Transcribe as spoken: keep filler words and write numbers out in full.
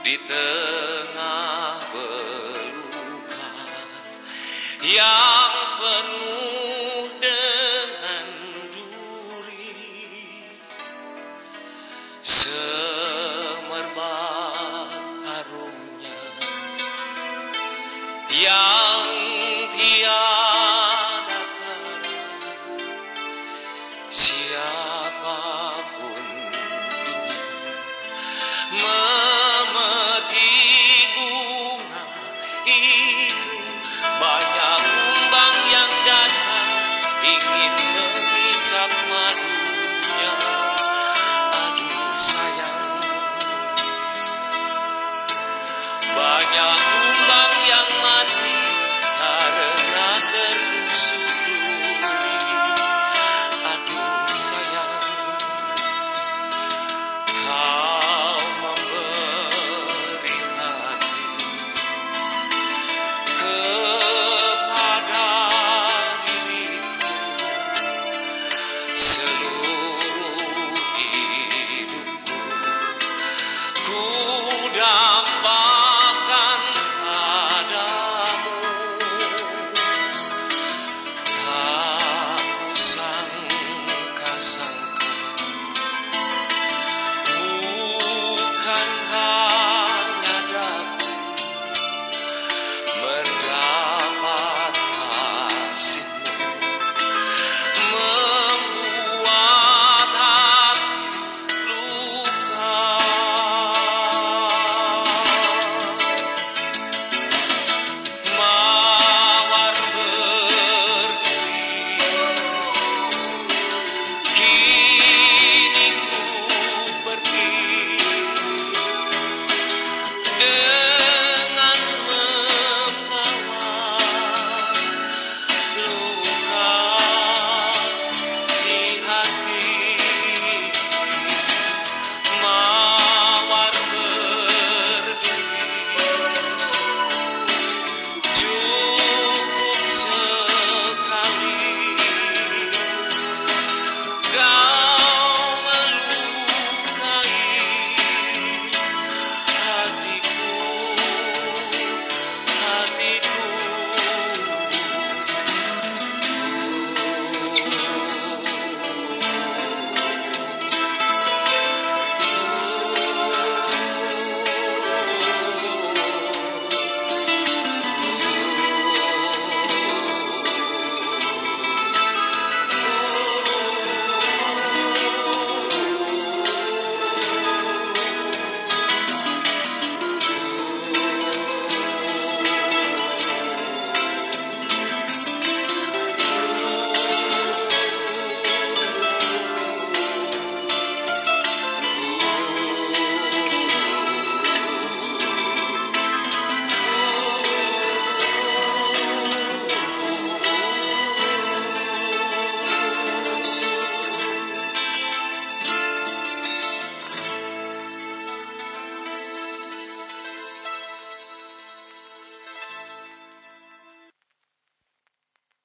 di tengah belukar yang penuh dengan duri, semerbak harumnya yang tiada tara. Siapapun ingin memetik bunga itu, banyak kumbang yang datang ingin mengisap madunya. Aduh sayang, banyak kumbang yang mati karena tertusuk duri. Aduh sayang, kau memberi hati kepada diriku, seluruh hidupku ku dambakan